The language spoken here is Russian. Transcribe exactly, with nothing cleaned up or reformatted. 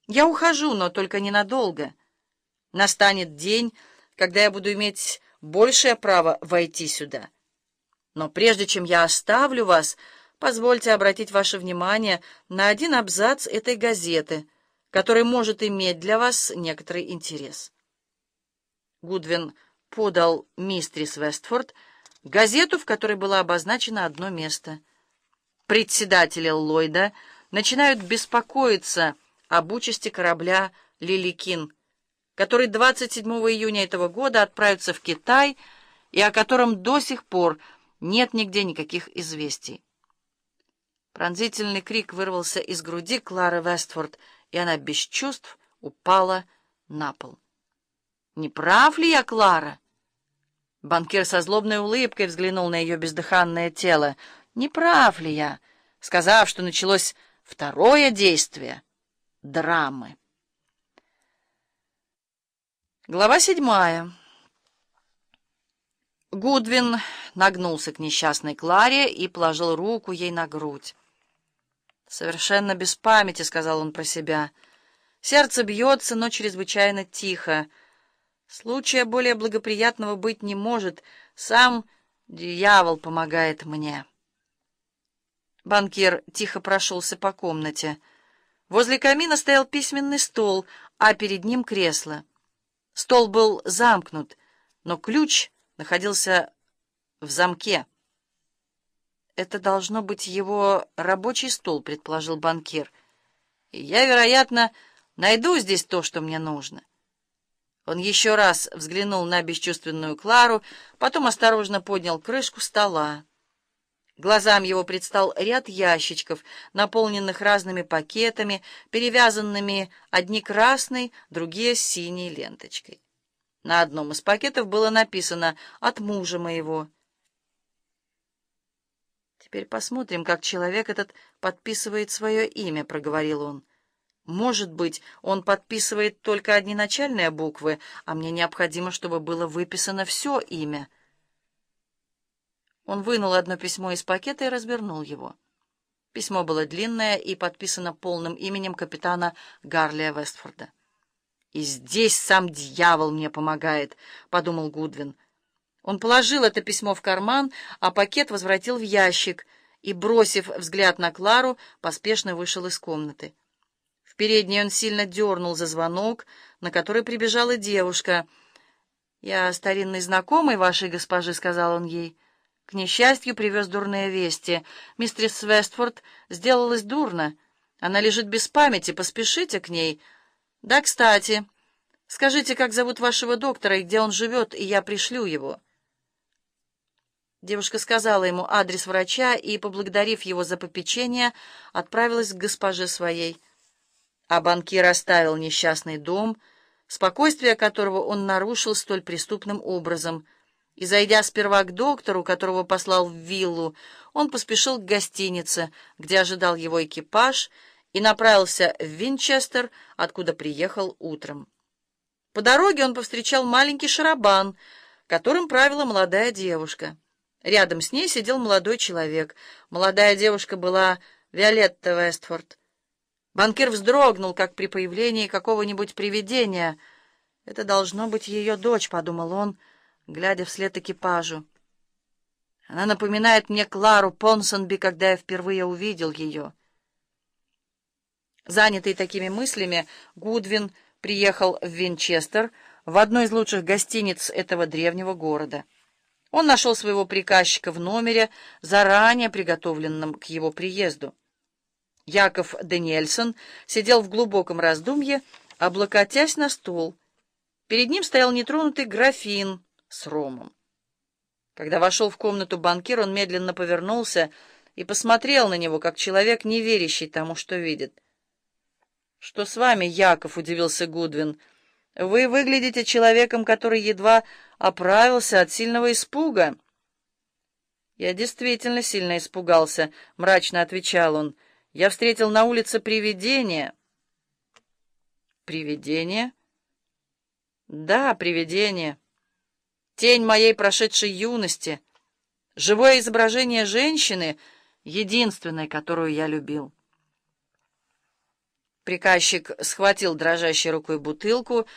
Я ухожу, но только ненадолго. Настанет день, когда я буду иметь большее право войти сюда. Но прежде чем я оставлю вас, позвольте обратить ваше внимание на один абзац этой газеты, который может иметь для вас некоторый интерес. Гудвин подал мистерис Вестфорд газету, в которой было обозначено одно место. Председатели Ллойда начинают беспокоиться об участи корабля «Лиликин», который двадцать седьмого июня этого года отправится в Китай и о котором до сих пор нет нигде никаких известий. Пронзительный крик вырвался из груди Клары Вестфорд, и она без чувств упала на пол. «Не прав ли я, Клара?» Банкир со злобной улыбкой взглянул на ее бездыханное тело. «Не прав ли я, сказав, что началось второе действие драмы?» Глава седьмая. Гудвин нагнулся к несчастной Кларе и положил руку ей на грудь. «Совершенно без памяти», — сказал он про себя. «Сердце бьется, но чрезвычайно тихо. Случая более благоприятного быть не может. Сам дьявол помогает мне». Банкир тихо прошелся по комнате. Возле камина стоял письменный стол, а перед ним кресло. Стол был замкнут, но ключ находился в замке. «Это должно быть его рабочий стол», — предположил банкир. «И я, вероятно, найду здесь то, что мне нужно». Он еще раз взглянул на бесчувственную Клару, потом осторожно поднял крышку стола. Глазам его предстал ряд ящичков, наполненных разными пакетами, перевязанными одни красной, другие синей ленточкой. На одном из пакетов было написано «От мужа моего». «Теперь посмотрим, как человек этот подписывает свое имя», — проговорил он. «Может быть, он подписывает только одни начальные буквы, а мне необходимо, чтобы было выписано все имя». Он вынул одно письмо из пакета и развернул его. Письмо было длинное и подписано полным именем капитана Гарлия Вестфорда. «И здесь сам дьявол мне помогает», — подумал Гудвин. Он положил это письмо в карман, а пакет возвратил в ящик и, бросив взгляд на Клару, поспешно вышел из комнаты. В передней он сильно дернул за звонок, на который прибежала девушка. «Я старинный знакомый вашей госпожи», — сказал он ей. «К несчастью, привез дурные вести. Мистерис Вестфорд сделалась дурно. Она лежит без памяти. Поспешите к ней. Да, кстати, скажите, как зовут вашего доктора и где он живет, и я пришлю его». Девушка сказала ему адрес врача и, поблагодарив его за попечение, отправилась к госпоже своей. А банкир оставил несчастный дом, спокойствие которого он нарушил столь преступным образом, и, зайдя сперва к доктору, которого послал в виллу, он поспешил к гостинице, где ожидал его экипаж, и направился в Винчестер, откуда приехал утром. По дороге он повстречал маленький шарабан, которым правила молодая девушка. Рядом с ней сидел молодой человек. Молодая девушка была Виолетта Вестфорд. Банкир вздрогнул, как при появлении какого-нибудь привидения. «Это должно быть ее дочь», — подумал он, глядя вслед экипажу. «Она напоминает мне Клару Понсонби, когда я впервые увидел ее». Занятый такими мыслями, Гудвин приехал в Винчестер, в одну из лучших гостиниц этого древнего города. Он нашел своего приказчика в номере, заранее приготовленном к его приезду. Яков Даниэльсон сидел в глубоком раздумье, облокотясь на стол. Перед ним стоял нетронутый графин с ромом. Когда вошел в комнату банкир, он медленно повернулся и посмотрел на него, как человек, не верящий тому, что видит. «Что с вами, Яков?» — удивился Гудвин. «Вы выглядите человеком, который едва оправился от сильного испуга». «Я действительно сильно испугался», — мрачно отвечал он. «Я встретил на улице привидение». «Привидение?» «Да, привидение. Тень моей прошедшей юности. Живое изображение женщины, единственной, которую я любил». Приказчик схватил дрожащей рукой бутылку